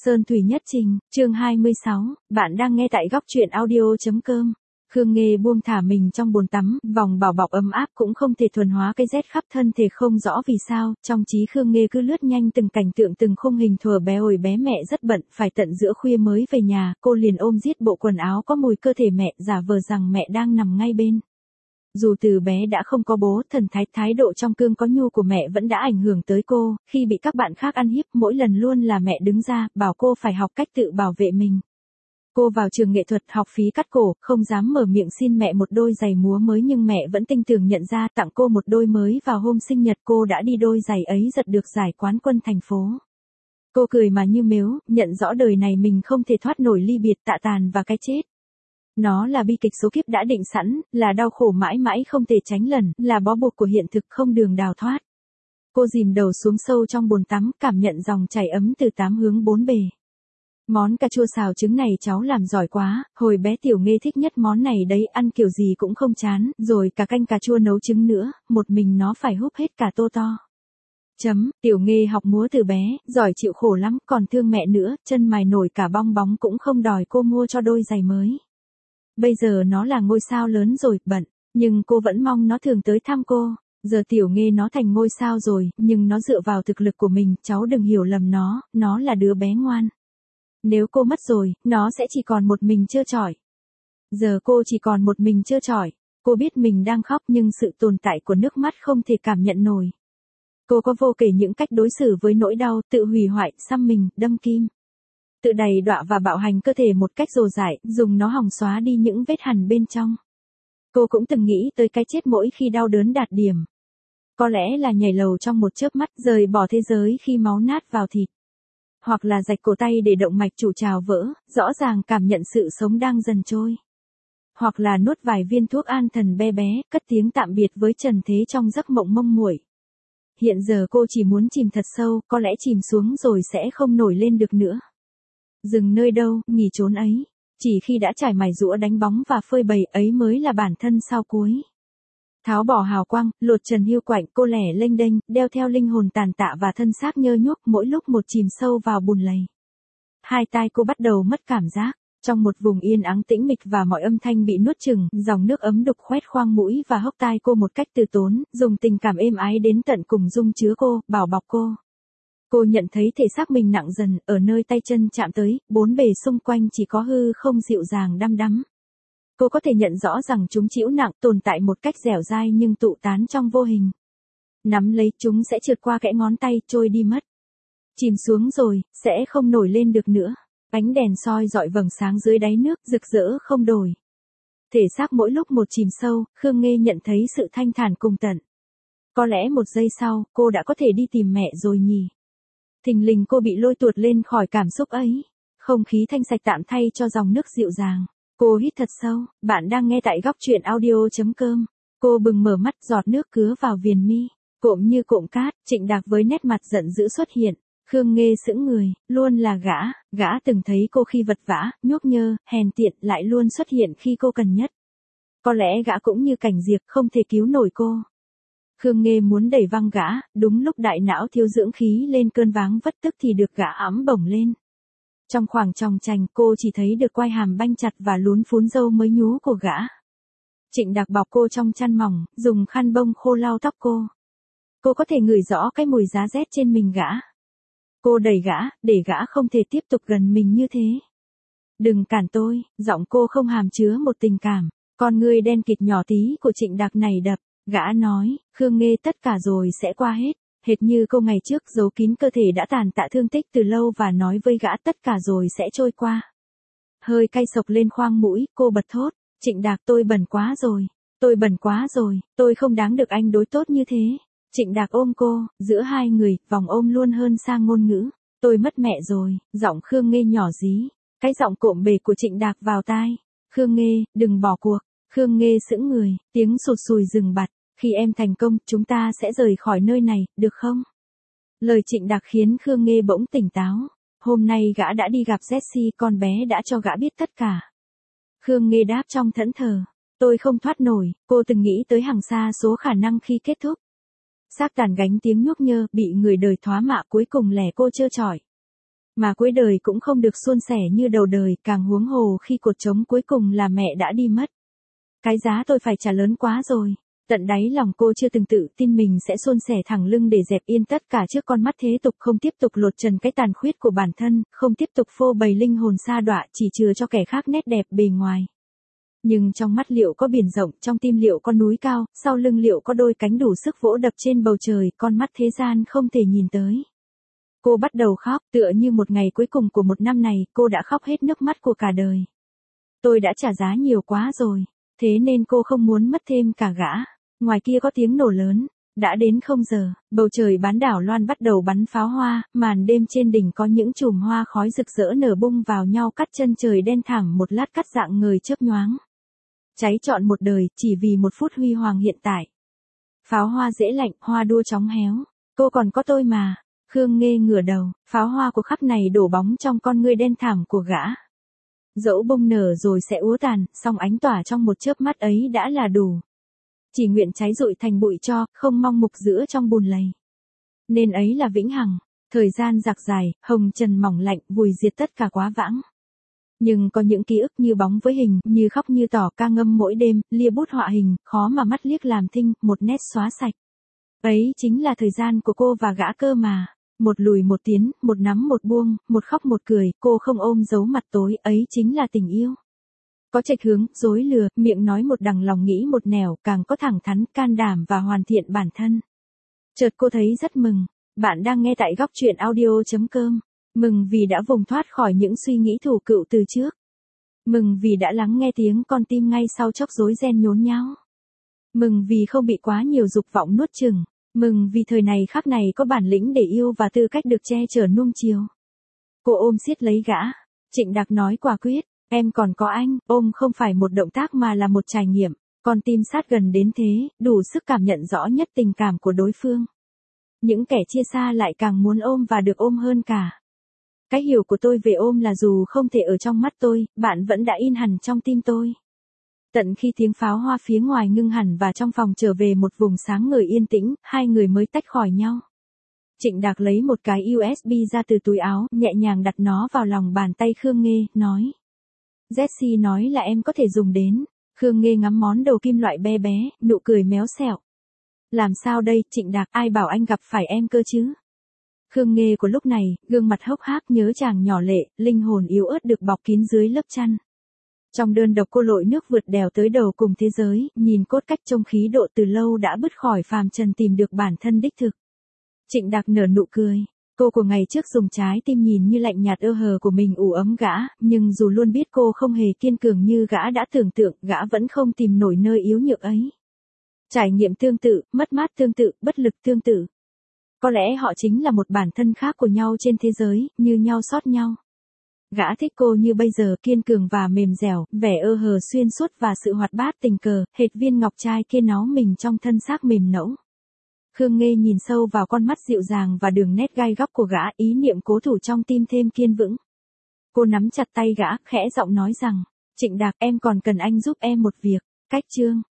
Sơn Thủy Nhất Trình, chương 26, bạn đang nghe tại góc truyện audio.com. Khương Nghê buông thả mình trong bồn tắm, vòng bảo bọc ấm áp cũng không thể thuần hóa cái rét khắp thân thể không rõ vì sao, trong trí Khương Nghê cứ lướt nhanh từng cảnh tượng từng khung hình thuở bé ổi bé mẹ rất bận, phải tận giữa khuya mới về nhà, cô liền ôm giết bộ quần áo có mùi cơ thể mẹ, giả vờ rằng mẹ đang nằm ngay bên. Dù từ bé đã không có bố, thần thái độ trong cương có nhu của mẹ vẫn đã ảnh hưởng tới cô, khi bị các bạn khác ăn hiếp, mỗi lần luôn là mẹ đứng ra, bảo cô phải học cách tự bảo vệ mình. Cô vào trường nghệ thuật học phí cắt cổ, không dám mở miệng xin mẹ một đôi giày múa mới nhưng mẹ vẫn tinh tường nhận ra tặng cô một đôi mới vào hôm sinh nhật cô đã đi đôi giày ấy giật được giải quán quân thành phố. Cô cười mà như mếu, nhận rõ đời này mình không thể thoát nổi ly biệt tạ tàn và cái chết. Nó là bi kịch số kiếp đã định sẵn, là đau khổ mãi mãi không thể tránh lần, là bó buộc của hiện thực không đường đào thoát. Cô dìm đầu xuống sâu trong bồn tắm, cảm nhận dòng chảy ấm từ tám hướng bốn bề. Món cà chua xào trứng này cháu làm giỏi quá, hồi bé Tiểu Nghê thích nhất món này đấy, ăn kiểu gì cũng không chán, rồi cả canh cà chua nấu trứng nữa, một mình nó phải húp hết cả tô to. Tiểu Nghê học múa từ bé, giỏi chịu khổ lắm, còn thương mẹ nữa, chân mài nổi cả bong bóng cũng không đòi cô mua cho đôi giày mới. Bây giờ nó là ngôi sao lớn rồi, bận, nhưng cô vẫn mong nó thường tới thăm cô. Giờ Tiểu Nghê nó thành ngôi sao rồi, nhưng nó dựa vào thực lực của mình, cháu đừng hiểu lầm nó là đứa bé ngoan. Nếu cô mất rồi, nó sẽ chỉ còn một mình trơ trọi. Giờ cô chỉ còn một mình trơ trọi, cô biết mình đang khóc nhưng sự tồn tại của nước mắt không thể cảm nhận nổi. Cô có vô kể những cách đối xử với nỗi đau, tự hủy hoại, xăm mình, đâm kim. Tự đầy đọa và bạo hành cơ thể một cách rồ dại, dùng nó hòng xóa đi những vết hằn bên trong. Cô cũng từng nghĩ tới cái chết mỗi khi đau đớn đạt điểm. Có lẽ là nhảy lầu trong một chớp mắt, rời bỏ thế giới khi máu nát vào thịt. Hoặc là rạch cổ tay để động mạch chủ trào vỡ, rõ ràng cảm nhận sự sống đang dần trôi. Hoặc là nuốt vài viên thuốc an thần bé bé, cất tiếng tạm biệt với trần thế trong giấc mộng mông muội. Hiện giờ cô chỉ muốn chìm thật sâu, có lẽ chìm xuống rồi sẽ không nổi lên được nữa. Dừng nơi đâu, nghỉ trốn ấy. Chỉ khi đã trải mài giũa đánh bóng và phơi bày ấy mới là bản thân sau cuối. Tháo bỏ hào quang, lột trần hiu quạnh, cô lẻ lênh đênh, đeo theo linh hồn tàn tạ và thân xác nhơ nhuốc mỗi lúc một chìm sâu vào bùn lầy. Hai tai cô bắt đầu mất cảm giác. Trong một vùng yên ắng tĩnh mịch và mọi âm thanh bị nuốt chửng, dòng nước ấm đục khoét khoang mũi và hốc tai cô một cách từ tốn, dùng tình cảm êm ái đến tận cùng dung chứa cô, bảo bọc cô. Cô nhận thấy thể xác mình nặng dần, ở nơi tay chân chạm tới, bốn bề xung quanh chỉ có hư không dịu dàng đăm đắm. Cô có thể nhận rõ rằng chúng chịu nặng, tồn tại một cách dẻo dai nhưng tụ tán trong vô hình. Nắm lấy chúng sẽ trượt qua kẽ ngón tay, trôi đi mất. Chìm xuống rồi, sẽ không nổi lên được nữa. Ánh đèn soi rọi vầng sáng dưới đáy nước, rực rỡ không đổi. Thể xác mỗi lúc một chìm sâu, Khương Nghê nhận thấy sự thanh thản cùng tận. Có lẽ một giây sau, cô đã có thể đi tìm mẹ rồi nhỉ. Thình lình cô bị lôi tuột lên khỏi cảm xúc ấy. Không khí thanh sạch tạm thay cho dòng nước dịu dàng. Cô hít thật sâu, bạn đang nghe tại góc truyện audio.com. Cô bừng mở mắt, giọt nước cứa vào viền mi. Cộm như cộm cát, Trịnh Đạc với nét mặt giận dữ xuất hiện. Khương Nghê sững người, luôn là gã từng thấy cô khi vật vã, nhuốc nhơ, hèn tiện lại luôn xuất hiện khi cô cần nhất. Có lẽ gã cũng như cảnh diệp không thể cứu nổi cô. Khương Nghê muốn đẩy văng gã, đúng lúc đại não thiếu dưỡng khí lên cơn váng vất tức thì được gã ẵm bổng lên. Trong khoảng tròng trành cô chỉ thấy được quai hàm banh chặt và lún phún râu mới nhú của gã. Trịnh Đạc bọc cô trong chăn mỏng, dùng khăn bông khô lau tóc cô. Cô có thể ngửi rõ cái mùi giá rét trên mình gã. Cô đẩy gã, để gã không thể tiếp tục gần mình như thế. Đừng cản tôi, giọng cô không hàm chứa một tình cảm. Con ngươi đen kịt nhỏ tí của Trịnh Đạc này đập. Gã nói, Khương Nghê tất cả rồi sẽ qua hết. Hệt như cô ngày trước giấu kín cơ thể đã tàn tạ thương tích từ lâu và nói với gã tất cả rồi sẽ trôi qua. Hơi cay sộc lên khoang mũi, cô bật thốt. Trịnh Đạc, tôi bẩn quá rồi. Tôi bẩn quá rồi, tôi không đáng được anh đối tốt như thế. Trịnh Đạc ôm cô, giữa hai người, vòng ôm luôn hơn sang ngôn ngữ. Tôi mất mẹ rồi, giọng Khương Nghê nhỏ dí. Cái giọng cộm bề của Trịnh Đạc vào tai. Khương Nghê, đừng bỏ cuộc. Khương Nghê sững người, tiếng sụt sùi dừng bặt. Khi em thành công, chúng ta sẽ rời khỏi nơi này, được không? Lời Trịnh Đạc khiến Khương Nghê bỗng tỉnh táo. Hôm nay gã đã đi gặp Jessie, con bé đã cho gã biết tất cả. Khương Nghê đáp trong thẫn thờ. Tôi không thoát nổi, cô từng nghĩ tới hàng xa số khả năng khi kết thúc. Xác tàn gánh tiếng nhuốc nhơ, bị người đời thoá mạ cuối cùng lẻ cô trơ trọi. Mà cuối đời cũng không được suôn sẻ như đầu đời, càng huống hồ khi cột trống cuối cùng là mẹ đã đi mất. Cái giá tôi phải trả lớn quá rồi. Tận đáy lòng cô chưa từng tự tin mình sẽ suôn sẻ thẳng lưng để dẹp yên tất cả trước con mắt thế tục, không tiếp tục lột trần cái tàn khuyết của bản thân, không tiếp tục phô bày linh hồn sa đọa chỉ chừa cho kẻ khác nét đẹp bề ngoài. Nhưng trong mắt liệu có biển rộng, trong tim liệu có núi cao, sau lưng liệu có đôi cánh đủ sức vỗ đập trên bầu trời, con mắt thế gian không thể nhìn tới. Cô bắt đầu khóc, tựa như một ngày cuối cùng của một năm này, cô đã khóc hết nước mắt của cả đời. Tôi đã trả giá nhiều quá rồi, thế nên cô không muốn mất thêm cả gã. Ngoài kia có tiếng nổ lớn, đã đến 0 giờ, bầu trời bán đảo Loan bắt đầu bắn pháo hoa, màn đêm trên đỉnh có những chùm hoa khói rực rỡ nở bung vào nhau cắt chân trời đen thẳm một lát cắt dạng người chớp nhoáng. Cháy trọn một đời, chỉ vì một phút huy hoàng hiện tại. Pháo hoa dễ lạnh, hoa đua chóng héo. Cô còn có tôi mà. Khương Nghê ngửa đầu, pháo hoa của khắp này đổ bóng trong con ngươi đen thẳm của gã. Dẫu bông nở rồi sẽ úa tàn, song ánh tỏa trong một chớp mắt ấy đã là đủ. Chỉ nguyện cháy rụi thành bụi tro, không mong mục giữa trong bùn lầy. Nên ấy là vĩnh hằng. Thời gian dạc dài, hồng trần mỏng lạnh, vùi diệt tất cả quá vãng. Nhưng có những ký ức như bóng với hình, như khóc như tỏ ca ngâm mỗi đêm, lia bút họa hình, khó mà mắt liếc làm thinh, một nét xóa sạch. Ấy chính là thời gian của cô và gã cơ mà. Một lùi một tiến, một nắm một buông, một khóc một cười, cô không ôm giấu mặt tối, ấy chính là tình yêu. Có chệch hướng, dối lừa, miệng nói một đằng lòng nghĩ một nẻo, càng có thẳng thắn, can đảm và hoàn thiện bản thân. Chợt cô thấy rất mừng. Bạn đang nghe tại góc truyện audio.com. Mừng vì đã vùng thoát khỏi những suy nghĩ thủ cựu từ trước. Mừng vì đã lắng nghe tiếng con tim ngay sau chốc rối ren nhốn nháo. Mừng vì không bị quá nhiều dục vọng nuốt chửng. Mừng vì thời này khắc này có bản lĩnh để yêu và tư cách được che chở nuông chiều. Cô ôm siết lấy gã. Trịnh Đạc nói quả quyết, em còn có anh, ôm không phải một động tác mà là một trải nghiệm. Con tim sát gần đến thế, đủ sức cảm nhận rõ nhất tình cảm của đối phương. Những kẻ chia xa lại càng muốn ôm và được ôm hơn cả. Cái hiểu của tôi về ôm là dù không thể ở trong mắt tôi, bạn vẫn đã in hẳn trong tim tôi. Tận khi tiếng pháo hoa phía ngoài ngưng hẳn và trong phòng trở về một vùng sáng ngời yên tĩnh, hai người mới tách khỏi nhau. Trịnh Đạc lấy một cái USB ra từ túi áo, nhẹ nhàng đặt nó vào lòng bàn tay Khương Nghê, nói. Jessie nói là em có thể dùng đến. Khương Nghê ngắm món đầu kim loại bé bé, nụ cười méo xẹo. Làm sao đây, Trịnh Đạc, ai bảo anh gặp phải em cơ chứ? Khương Nghê của lúc này, gương mặt hốc hác nhớ chàng nhỏ lệ, linh hồn yếu ớt được bọc kín dưới lớp chăn. Trong đơn độc cô lội nước vượt đèo tới đầu cùng thế giới, nhìn cốt cách trông khí độ từ lâu đã bứt khỏi phàm trần tìm được bản thân đích thực. Trịnh Đạc nở nụ cười. Cô của ngày trước dùng trái tim nhìn như lạnh nhạt ơ hờ của mình ủ ấm gã, nhưng dù luôn biết cô không hề kiên cường như gã đã tưởng tượng, gã vẫn không tìm nổi nơi yếu nhược ấy. Trải nghiệm tương tự, mất mát tương tự, bất lực tương tự. Có lẽ họ chính là một bản thân khác của nhau trên thế giới, như nhau sót nhau. Gã thích cô như bây giờ, kiên cường và mềm dẻo, vẻ ơ hờ xuyên suốt và sự hoạt bát tình cờ, hệt viên ngọc trai kia nó mình trong thân xác mềm nẫu. Khương Nghê nhìn sâu vào con mắt dịu dàng và đường nét gai góc của gã, ý niệm cố thủ trong tim thêm kiên vững. Cô nắm chặt tay gã, khẽ giọng nói rằng, Trịnh Đạc, em còn cần anh giúp em một việc. Cách chương.